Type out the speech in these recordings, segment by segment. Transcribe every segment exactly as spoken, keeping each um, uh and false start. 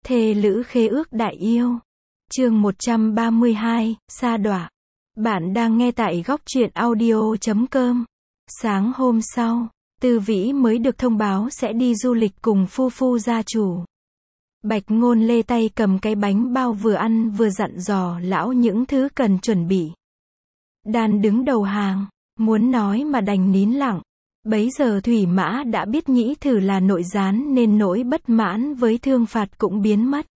Thê lữ khế ước đại yêu. Chương một trăm ba mươi hai, sa đọa. Bạn đang nghe tại góc truyện audio chấm com. Sáng hôm sau, Tư Vĩ mới được thông báo sẽ đi du lịch cùng phu phu gia chủ. Bạch Ngôn Lê tay cầm cái bánh bao vừa ăn vừa dặn dò lão những thứ cần chuẩn bị. Đan đứng đầu hàng, muốn nói mà đành nín lặng. Bấy giờ Thủy Mã đã biết Nhĩ Thử là nội gián nên nỗi bất mãn với Thương Phạt cũng biến mất.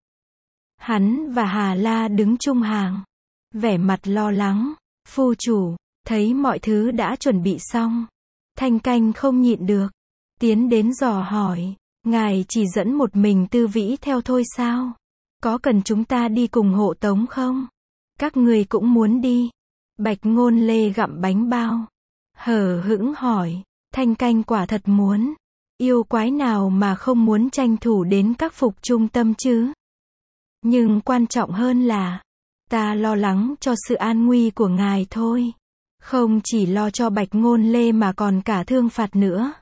Hắn và Hà La đứng chung hàng, vẻ mặt lo lắng. Phu chủ, thấy mọi thứ đã chuẩn bị xong, Thanh Canh không nhịn được, tiến đến dò hỏi, ngài chỉ dẫn một mình Tư Vĩ theo thôi sao? Có cần chúng ta đi cùng hộ tống không? Các người cũng muốn đi. Bạch Ngôn Lê gặm bánh bao, hờ hững hỏi. Thanh Canh quả thật muốn. Yêu quái nào mà không muốn tranh thủ đến các phục trung tâm chứ? Nhưng quan trọng hơn là, ta lo lắng cho sự an nguy của ngài thôi. Không chỉ lo cho Bạch Ngôn Lê mà còn cả Thương Phạt nữa.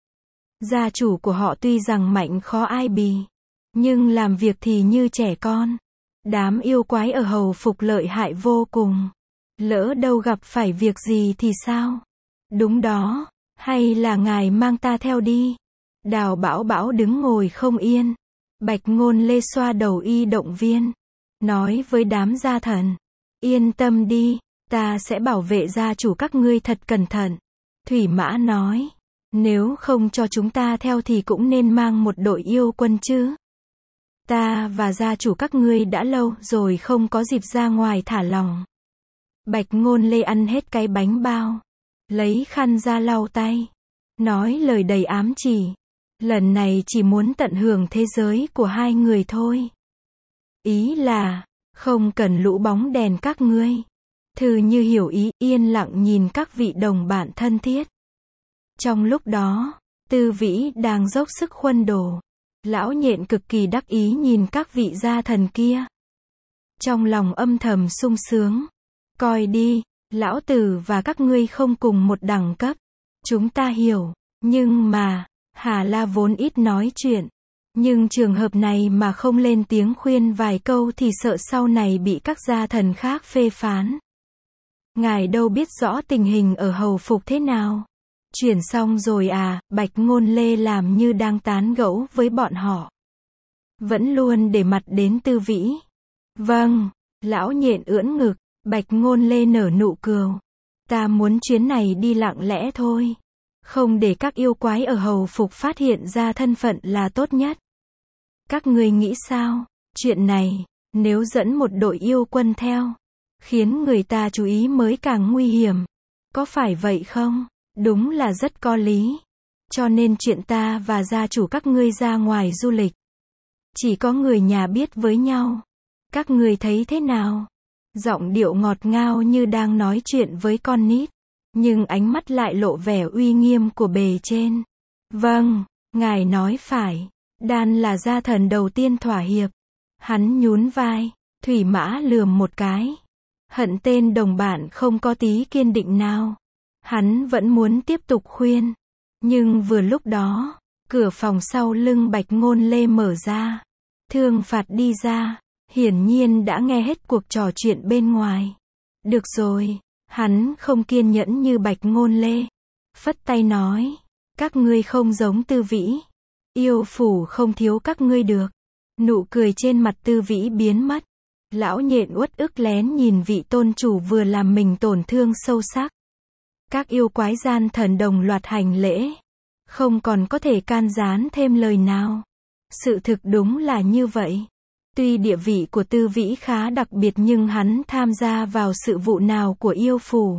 Gia chủ của họ tuy rằng mạnh khó ai bì, nhưng làm việc thì như trẻ con. Đám yêu quái ở hầu phục lợi hại vô cùng. Lỡ đâu gặp phải việc gì thì sao? Đúng đó. Hay là ngài mang ta theo đi? Đào Bảo Bảo đứng ngồi không yên. Bạch Ngôn Lê xoa đầu y động viên, nói với đám gia thần, yên tâm đi, ta sẽ bảo vệ gia chủ các ngươi thật cẩn thận. Thủy Mã nói, nếu không cho chúng ta theo thì cũng nên mang một đội yêu quân chứ. Ta và gia chủ các ngươi đã lâu rồi không có dịp ra ngoài thả lỏng. Bạch Ngôn Lê ăn hết cái bánh bao, lấy khăn ra lau tay, nói lời đầy ám chỉ. Lần này chỉ muốn tận hưởng thế giới của hai người thôi. Ý là, không cần lũ bóng đèn các ngươi. Thư Như hiểu ý, yên lặng nhìn các vị đồng bạn thân thiết. Trong lúc đó, Tư Vĩ đang dốc sức khuân đồ. Lão Nhện cực kỳ đắc ý nhìn các vị gia thần kia. Trong lòng âm thầm sung sướng. Coi đi, lão tử và các ngươi không cùng một đẳng cấp. Chúng ta hiểu, nhưng mà, Hà La vốn ít nói chuyện. Nhưng trường hợp này mà không lên tiếng khuyên vài câu thì sợ sau này bị các gia thần khác phê phán. Ngài đâu biết rõ tình hình ở hầu phục thế nào. Chuyển xong rồi à? Bạch Ngôn Lê làm như đang tán gẫu với bọn họ. Vẫn luôn để mặt đến Tư Vĩ. Vâng, lão Nhện ưỡn ngực. Bạch Ngôn Lê nở nụ cười. Ta muốn chuyến này đi lặng lẽ thôi. Không để các yêu quái ở hầu phục phát hiện ra thân phận là tốt nhất. Các ngươi nghĩ sao? Chuyện này, nếu dẫn một đội yêu quân theo, khiến người ta chú ý mới càng nguy hiểm. Có phải vậy không? Đúng là rất có lý. Cho nên chuyện ta và gia chủ các ngươi ra ngoài du lịch, chỉ có người nhà biết với nhau. Các ngươi thấy thế nào? Giọng điệu ngọt ngào như đang nói chuyện với con nít, nhưng ánh mắt lại lộ vẻ uy nghiêm của bề trên. Vâng, ngài nói phải. Đan là gia thần đầu tiên thỏa hiệp. Hắn nhún vai. Thủy Mã lườm một cái. Hận tên đồng bạn không có tí kiên định nào. Hắn vẫn muốn tiếp tục khuyên. Nhưng vừa lúc đó, cửa phòng sau lưng Bạch Ngôn Lê mở ra. Thương Phạt đi ra. Hiển nhiên đã nghe hết cuộc trò chuyện bên ngoài. Được rồi, hắn không kiên nhẫn như Bạch Ngôn Lê. Phất tay nói, các ngươi không giống Tư Vĩ. Yêu phủ không thiếu các ngươi được. Nụ cười trên mặt Tư Vĩ biến mất. Lão Nhện uất ức lén nhìn vị tôn chủ vừa làm mình tổn thương sâu sắc. Các yêu quái gian thần đồng loạt hành lễ. Không còn có thể can gián thêm lời nào. Sự thực đúng là như vậy. Tuy địa vị của Tư Vĩ khá đặc biệt nhưng hắn tham gia vào sự vụ nào của yêu phủ.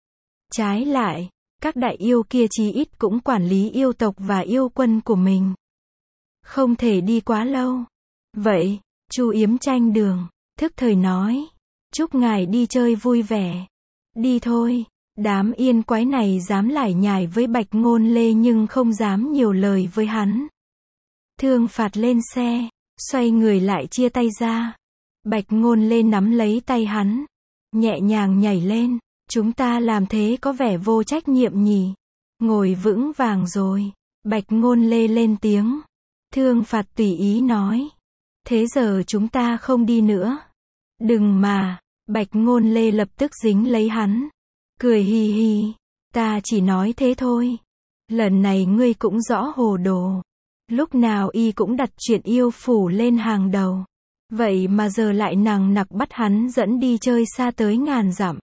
Trái lại, các đại yêu kia chí ít cũng quản lý yêu tộc và yêu quân của mình. Không thể đi quá lâu. Vậy, Chu Yếm tranh đường, thức thời nói. Chúc ngài đi chơi vui vẻ. Đi thôi. Đám yên quái này dám lải nhải với Bạch Ngôn Lê nhưng không dám nhiều lời với hắn. Thương Phạt lên xe. Xoay người lại chia tay ra. Bạch Ngôn Lê nắm lấy tay hắn, nhẹ nhàng nhảy lên. Chúng ta làm thế có vẻ vô trách nhiệm nhỉ? Ngồi vững vàng rồi. Bạch Ngôn Lê lên tiếng. Thương Phạt tùy ý nói. Thế giờ chúng ta không đi nữa. Đừng mà, Bạch Ngôn Lê lập tức dính lấy hắn. Cười hi hi, ta chỉ nói thế thôi. Lần này ngươi cũng rõ hồ đồ. Lúc nào y cũng đặt chuyện yêu phủ lên hàng đầu. Vậy mà giờ lại nằng nặc bắt hắn dẫn đi chơi xa tới ngàn dặm.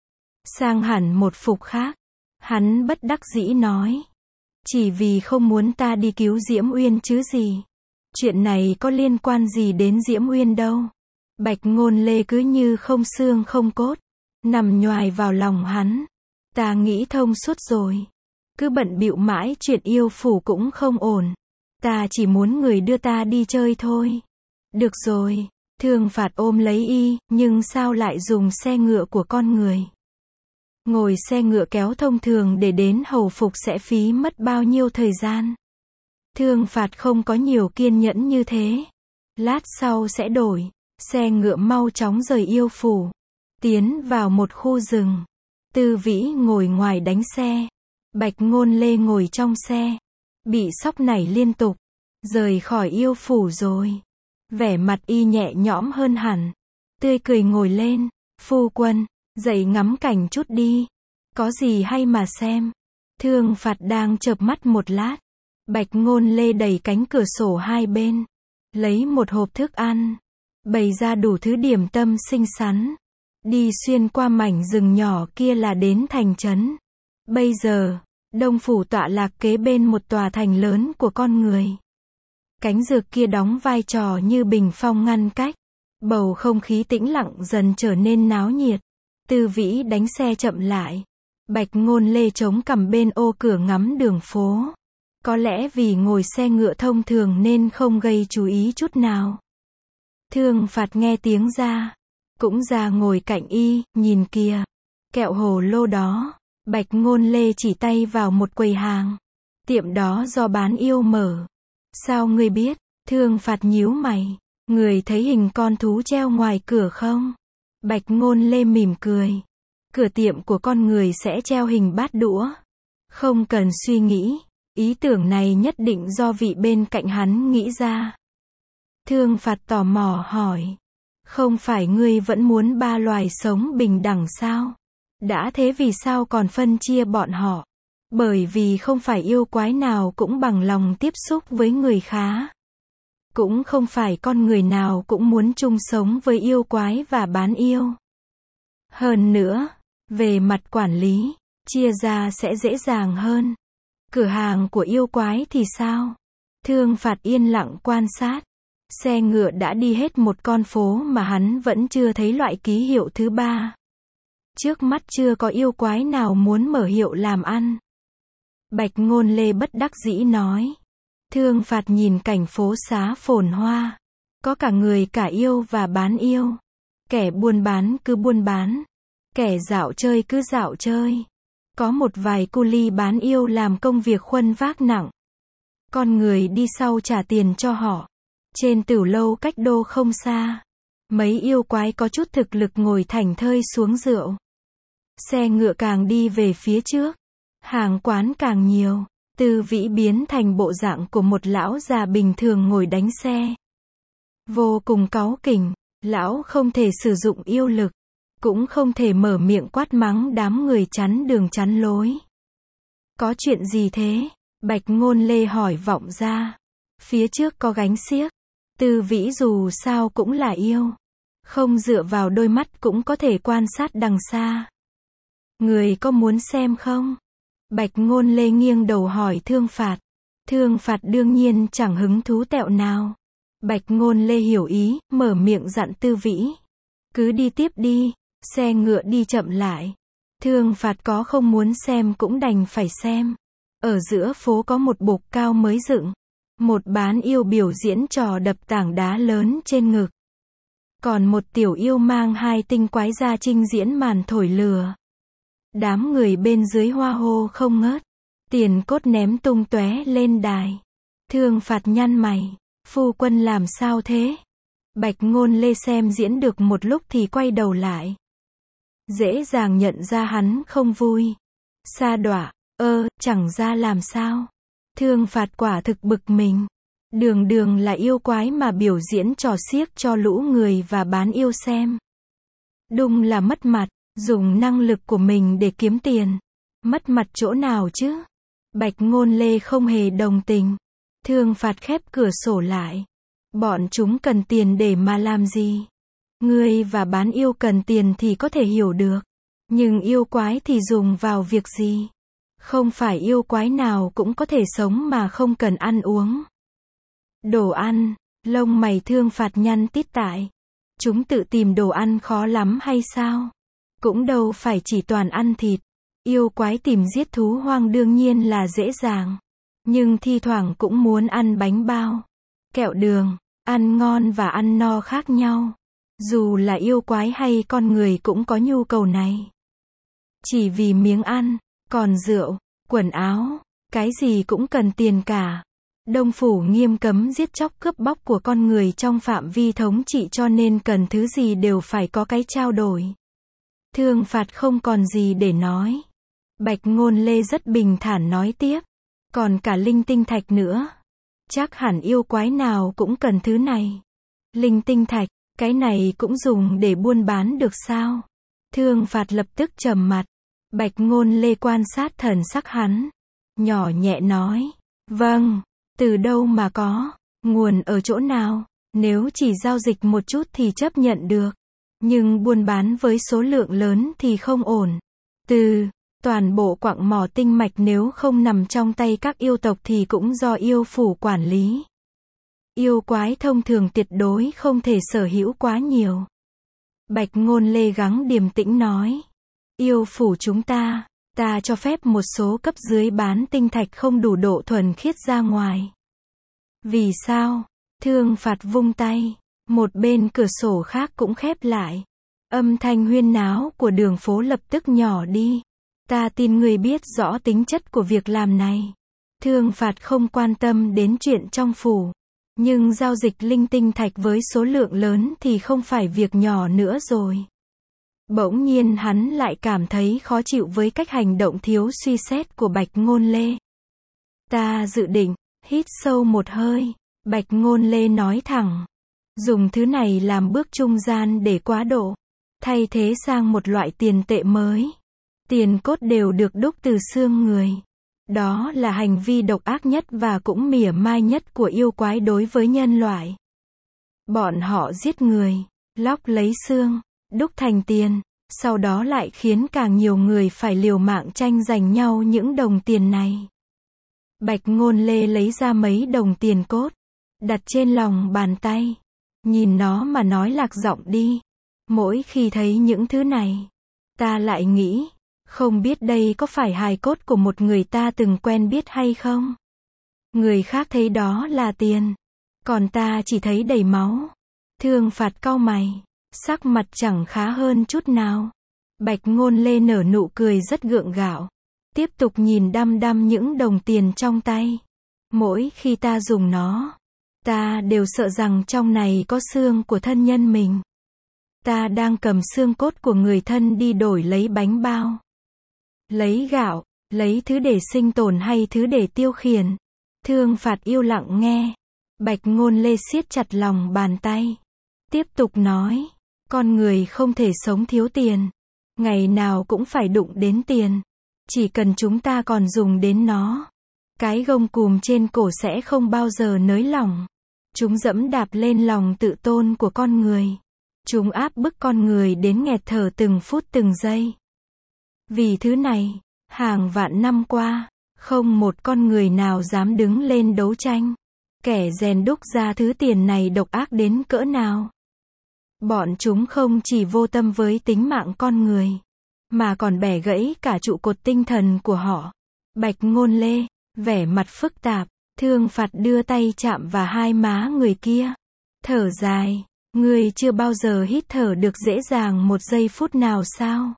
Sang hẳn một phục khác. Hắn bất đắc dĩ nói. Chỉ vì không muốn ta đi cứu Diễm Uyên chứ gì. Chuyện này có liên quan gì đến Diễm Uyên đâu. Bạch Ngôn Lê cứ như không xương không cốt. Nằm nhoài vào lòng hắn. Ta nghĩ thông suốt rồi. Cứ bận bịu mãi chuyện yêu phủ cũng không ổn. Ta chỉ muốn người đưa ta đi chơi thôi. Được rồi, Thương Phạt ôm lấy y, nhưng sao lại dùng xe ngựa của con người? Ngồi xe ngựa kéo thông thường để đến hầu phục sẽ phí mất bao nhiêu thời gian? Thương Phạt không có nhiều kiên nhẫn như thế. Lát sau sẽ đổi. Xe ngựa mau chóng rời yêu phủ. Tiến vào một khu rừng. Tư Vĩ ngồi ngoài đánh xe. Bạch Ngôn Lê ngồi trong xe. Bị sóc nảy liên tục. Rời khỏi yêu phủ rồi. Vẻ mặt y nhẹ nhõm hơn hẳn. Tươi cười ngồi lên. Phu quân, dậy ngắm cảnh chút đi. Có gì hay mà xem. Thương Phạt đang chợp mắt một lát. Bạch Ngôn Lê đẩy cánh cửa sổ hai bên. Lấy một hộp thức ăn. Bày ra đủ thứ điểm tâm xinh xắn. Đi xuyên qua mảnh rừng nhỏ kia là đến thành trấn. Bây giờ, Đông Phủ tọa lạc kế bên một tòa thành lớn của con người. Cánh dược kia đóng vai trò như bình phong ngăn cách. Bầu không khí tĩnh lặng dần trở nên náo nhiệt. Tư Vĩ đánh xe chậm lại. Bạch Ngôn Lê chống cằm bên ô cửa ngắm đường phố. Có lẽ vì ngồi xe ngựa thông thường nên không gây chú ý chút nào. Thương Phạt nghe tiếng ra. Cũng ra ngồi cạnh y, nhìn kìa. Kẹo hồ lô đó. Bạch Ngôn Lê chỉ tay vào một quầy hàng. Tiệm đó do bán yêu mở. Sao ngươi biết? Thương Phạt nhíu mày. Người thấy hình con thú treo ngoài cửa không? Bạch Ngôn Lê mỉm cười. Cửa tiệm của con người sẽ treo hình bát đũa. Không cần suy nghĩ. Ý tưởng này nhất định do vị bên cạnh hắn nghĩ ra. Thương Phạt tò mò hỏi. Không phải ngươi vẫn muốn ba loài sống bình đẳng sao? Đã thế vì sao còn phân chia bọn họ? Bởi vì không phải yêu quái nào cũng bằng lòng tiếp xúc với người khá. Cũng không phải con người nào cũng muốn chung sống với yêu quái và bán yêu. Hơn nữa, về mặt quản lý, chia ra sẽ dễ dàng hơn. Cửa hàng của yêu quái thì sao? Thương Phạt yên lặng quan sát. Xe ngựa đã đi hết một con phố mà hắn vẫn chưa thấy loại ký hiệu thứ ba. Trước mắt chưa có yêu quái nào muốn mở hiệu làm ăn. Bạch Ngôn Lê bất đắc dĩ nói. Thương Phạt nhìn cảnh phố xá phồn hoa. Có cả người cả yêu và bán yêu. Kẻ buôn bán cứ buôn bán. Kẻ dạo chơi cứ dạo chơi. Có một vài cu li bán yêu làm công việc khuân vác nặng. Con người đi sau trả tiền cho họ. Trên tửu lâu cách đô không xa. Mấy yêu quái có chút thực lực ngồi thảnh thơi xuống rượu. Xe ngựa càng đi về phía trước. Hàng quán càng nhiều. Tư Vĩ biến thành bộ dạng của một lão già bình thường ngồi đánh xe. Vô cùng cáu kỉnh. Lão không thể sử dụng yêu lực. Cũng không thể mở miệng quát mắng đám người chắn đường chắn lối. Có chuyện gì thế? Bạch Ngôn Lê hỏi vọng ra. Phía trước có gánh xiếc. Tư Vĩ dù sao cũng là yêu. Không dựa vào đôi mắt cũng có thể quan sát đằng xa. Người có muốn xem không? Bạch Ngôn Lê nghiêng đầu hỏi Thương Phạt. Thương Phạt đương nhiên chẳng hứng thú tẹo nào. Bạch Ngôn Lê hiểu ý, mở miệng dặn Tư Vĩ. Cứ đi tiếp đi. Xe ngựa đi chậm lại. Thương Phạt có không muốn xem cũng đành phải xem. Ở giữa phố có một bục cao mới dựng. Một bán yêu biểu diễn trò đập tảng đá lớn trên ngực. Còn một tiểu yêu mang hai tinh quái ra trình diễn màn thổi lửa. Đám người bên dưới hoa hô không ngớt. Tiền cốt ném tung tóe lên đài. Thương Phạt nhăn mày. Phu quân làm sao thế? Bạch Ngôn Lê xem diễn được một lúc thì quay đầu lại. Dễ dàng nhận ra hắn không vui. Sa đọa, ơ, chẳng ra làm sao. Thương Phạt quả thực bực mình. Đường đường là yêu quái mà biểu diễn trò xiếc cho lũ người và bán yêu xem. Đúng là mất mặt, dùng năng lực của mình để kiếm tiền. Mất mặt chỗ nào chứ? Bạch Ngôn Lê không hề đồng tình. Thương Phạt khép cửa sổ lại. Bọn chúng cần tiền để mà làm gì? Ngươi và bán yêu cần tiền thì có thể hiểu được. Nhưng yêu quái thì dùng vào việc gì? Không phải yêu quái nào cũng có thể sống mà không cần ăn uống. Đồ ăn, lông mày Thương Phạt nhăn tít tại. Chúng tự tìm đồ ăn khó lắm hay sao? Cũng đâu phải chỉ toàn ăn thịt. Yêu quái tìm giết thú hoang đương nhiên là dễ dàng. Nhưng thi thoảng cũng muốn ăn bánh bao, kẹo đường, ăn ngon và ăn no khác nhau. Dù là yêu quái hay con người cũng có nhu cầu này. Chỉ vì miếng ăn, còn rượu, quần áo, cái gì cũng cần tiền cả. Đông Phủ nghiêm cấm giết chóc cướp bóc của con người trong phạm vi thống trị cho nên cần thứ gì đều phải có cái trao đổi. Thương Phạt không còn gì để nói. Bạch Ngôn Lê rất bình thản nói tiếp. Còn cả linh tinh thạch nữa. Chắc hẳn yêu quái nào cũng cần thứ này. Linh tinh thạch, cái này cũng dùng để buôn bán được sao? Thương Phạt lập tức trầm mặt. Bạch Ngôn Lê quan sát thần sắc hắn. Nhỏ nhẹ nói. Vâng, từ đâu mà có? Nguồn ở chỗ nào? Nếu chỉ giao dịch một chút thì chấp nhận được. Nhưng buôn bán với số lượng lớn thì không ổn. Từ toàn bộ quặng mỏ tinh mạch nếu không nằm trong tay các yêu tộc thì cũng do yêu phủ quản lý. Yêu quái thông thường tuyệt đối không thể sở hữu quá nhiều. Bạch Ngôn Lê gắng điềm tĩnh nói. Yêu phủ chúng ta, ta cho phép một số cấp dưới bán tinh thạch không đủ độ thuần khiết ra ngoài. Vì sao? Thương Phạt vung tay. Một bên cửa sổ khác cũng khép lại. Âm thanh huyên náo của đường phố lập tức nhỏ đi. Ta tin ngươi biết rõ tính chất của việc làm này. Thương Phạt không quan tâm đến chuyện trong phủ. Nhưng giao dịch linh tinh thạch với số lượng lớn thì không phải việc nhỏ nữa rồi. Bỗng nhiên hắn lại cảm thấy khó chịu với cách hành động thiếu suy xét của Bạch Ngôn Lê. Ta dự định, hít sâu một hơi. Bạch Ngôn Lê nói thẳng. Dùng thứ này làm bước trung gian để quá độ. Thay thế sang một loại tiền tệ mới. Tiền cốt đều được đúc từ xương người. Đó là hành vi độc ác nhất và cũng mỉa mai nhất của yêu quái đối với nhân loại. Bọn họ giết người, lóc lấy xương, đúc thành tiền, sau đó lại khiến càng nhiều người phải liều mạng tranh giành nhau những đồng tiền này. Bạch Ngôn Lê lấy ra mấy đồng tiền cốt, đặt trên lòng bàn tay. Nhìn nó mà nói lạc giọng đi. Mỗi khi thấy những thứ này, ta lại nghĩ, không biết đây có phải hài cốt của một người ta từng quen biết hay không? Người khác thấy đó là tiền, còn ta chỉ thấy đầy máu. Thương Phạt cau mày, sắc mặt chẳng khá hơn chút nào. Bạch Ngôn Lê nở nụ cười rất gượng gạo, tiếp tục nhìn đăm đăm những đồng tiền trong tay. Mỗi khi ta dùng nó, ta đều sợ rằng trong này có xương của thân nhân mình. Ta đang cầm xương cốt của người thân đi đổi lấy bánh bao, lấy gạo, lấy thứ để sinh tồn hay thứ để tiêu khiển. Thương Phạt yêu lặng nghe. Bạch Ngôn Lê siết chặt lòng bàn tay. Tiếp tục nói. Con người không thể sống thiếu tiền. Ngày nào cũng phải đụng đến tiền. Chỉ cần chúng ta còn dùng đến nó, cái gông cùm trên cổ sẽ không bao giờ nới lỏng. Chúng dẫm đạp lên lòng tự tôn của con người. Chúng áp bức con người đến nghẹt thở từng phút từng giây. Vì thứ này, hàng vạn năm qua, không một con người nào dám đứng lên đấu tranh. Kẻ rèn đúc ra thứ tiền này độc ác đến cỡ nào. Bọn chúng không chỉ vô tâm với tính mạng con người, mà còn bẻ gãy cả trụ cột tinh thần của họ. Bạch Ngôn Lê, vẻ mặt phức tạp, Thương Phạt đưa tay chạm vào hai má người kia. Thở dài, ngươi chưa bao giờ hít thở được dễ dàng một giây phút nào sao?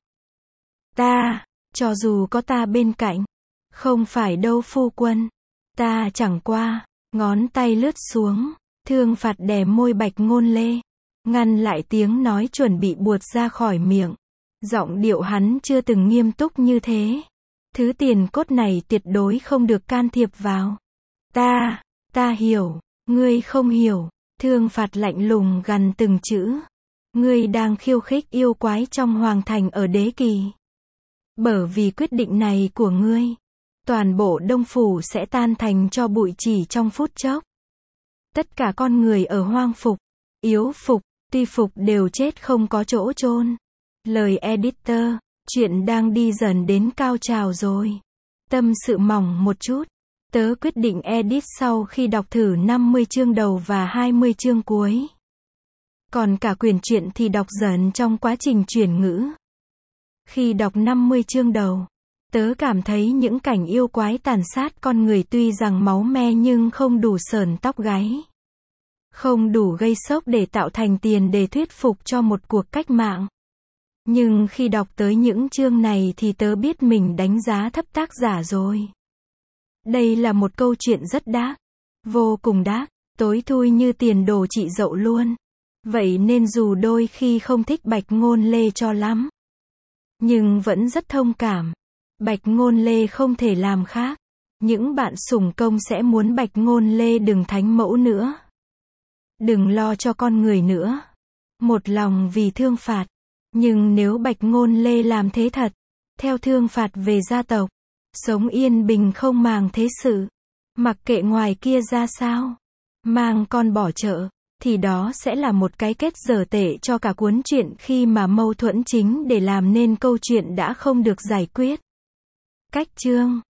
Ta, cho dù có ta bên cạnh, không phải đâu phu quân. Ta chẳng qua, ngón tay lướt xuống, Thương Phạt đè môi Bạch Ngôn Lê, ngăn lại tiếng nói chuẩn bị buột ra khỏi miệng. Giọng điệu hắn chưa từng nghiêm túc như thế. Thứ tiền cốt này tuyệt đối không được can thiệp vào. Ta, ta hiểu, Ngươi không hiểu. Thương phạt lạnh lùng gằn từng chữ. Ngươi đang khiêu khích yêu quái trong hoàng thành ở đế kỳ. Bởi vì quyết định này của ngươi, toàn bộ Đông Phủ sẽ tan thành tro bụi chỉ trong phút chốc. Tất cả con người ở hoang phục, yếu phục, tuy phục đều chết không có chỗ chôn. Lời editor, chuyện đang đi dần đến cao trào rồi. Tâm sự mỏng một chút. Tớ quyết định edit sau khi đọc thử năm mươi chương đầu và hai mươi chương cuối. Còn cả quyển truyện thì đọc dần trong quá trình chuyển ngữ. Khi đọc năm mươi chương đầu, tớ cảm thấy những cảnh yêu quái tàn sát con người tuy rằng máu me nhưng không đủ sởn tóc gáy. Không đủ gây sốc để tạo thành tiền đề thuyết phục cho một cuộc cách mạng. Nhưng khi đọc tới những chương này thì tớ biết mình đánh giá thấp tác giả rồi. Đây là một câu chuyện rất đác, vô cùng đác, tối thui như tiền đồ chị dậu luôn. Vậy nên dù đôi khi không thích Bạch Ngôn Lê cho lắm, nhưng vẫn rất thông cảm. Bạch Ngôn Lê không thể làm khác. Những bạn sủng công sẽ muốn Bạch Ngôn Lê đừng thánh mẫu nữa. Đừng lo cho con người nữa. Một lòng vì thương phạt. Nhưng nếu Bạch Ngôn Lê làm thế thật, theo thương phạt về gia tộc, sống yên bình không màng thế sự, mặc kệ ngoài kia ra sao, mang con bỏ chợ, thì đó sẽ là một cái kết dở tệ cho cả cuốn truyện khi mà mâu thuẫn chính để làm nên câu chuyện đã không được giải quyết. Cách chương